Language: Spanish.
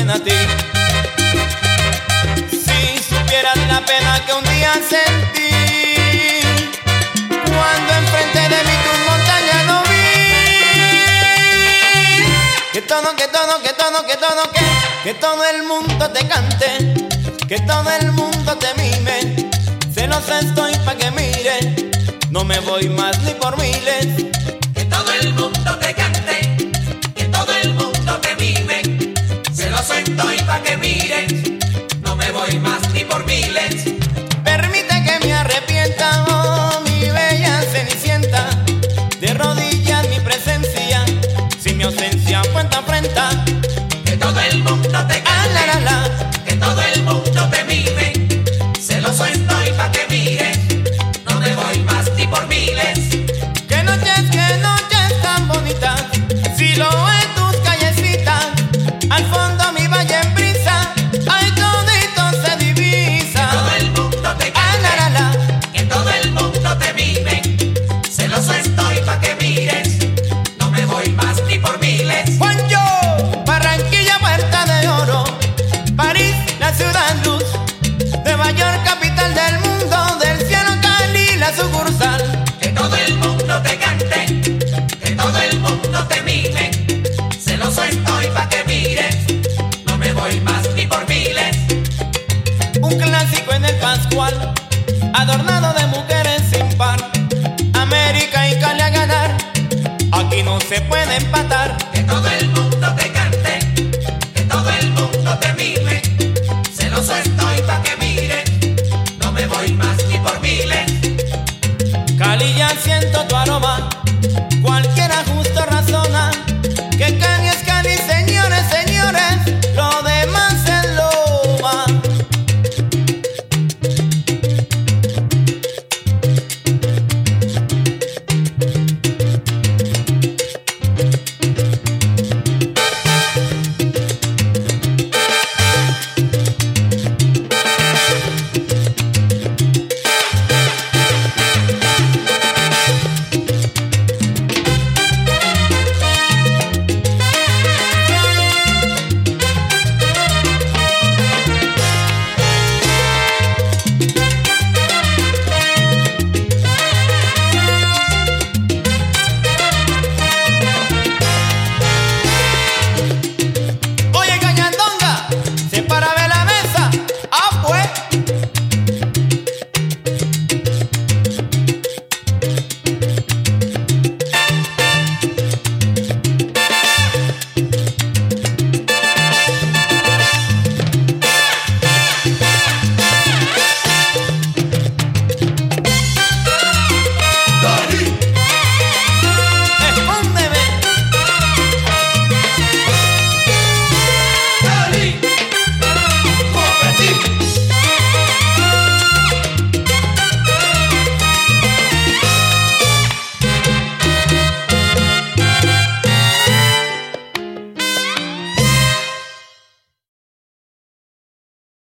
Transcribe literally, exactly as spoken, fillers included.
amen a ti. Si supieras la pena que un día sentí cuando enfrente de mí tus montañas no vi. Que todo, que todo, que todo, que todo, que, que todo el mundo te cante, que todo el mundo te mime. Celosa estoy pa' que mire, no me voy más ni por miles. Que todo el mundo te cante, que todo el mundo te mime. Celoso estoy pa' que mires, no me voy más ni por miles. Permite que me arrepienta, oh mi bella cenicienta, de rodillas mi presencia, si mi ausencia cuenta afrenta. Que todo el mundo te cante, Ah, la, la, la. que todo el mundo te mime. Celoso estoy pa' que mires, no me voy más ni por miles. Qué noches, qué noches tan bonitas, si lo en tus callecitas, al fondo mi valle en brisa, ay todito se divisa. Que todo el mundo te Ah, la, la, cante, la. que todo el mundo te mime. Celoso estoy pa' que mires, no me voy más ni por miles. Juancho, Barranquilla, Puerta de Oro, París, la ciudad luz, Nueva York, capital del mundo, del cielo Cali, la sucursal. Que todo el mundo te cante, que todo el mundo te mime. Celoso estoy pa' que mires, no me voy más ni por miles. Un clásico en el Pascual, adornado de mujeres sin par. América y Cali a ganar, aquí no se puede empatar. Que todo el mundo te cante, que todo el mundo te mime. Celoso estoy pa' que mires, no me voy más ni por miles. Cali ya siento tu aroma, cualquiera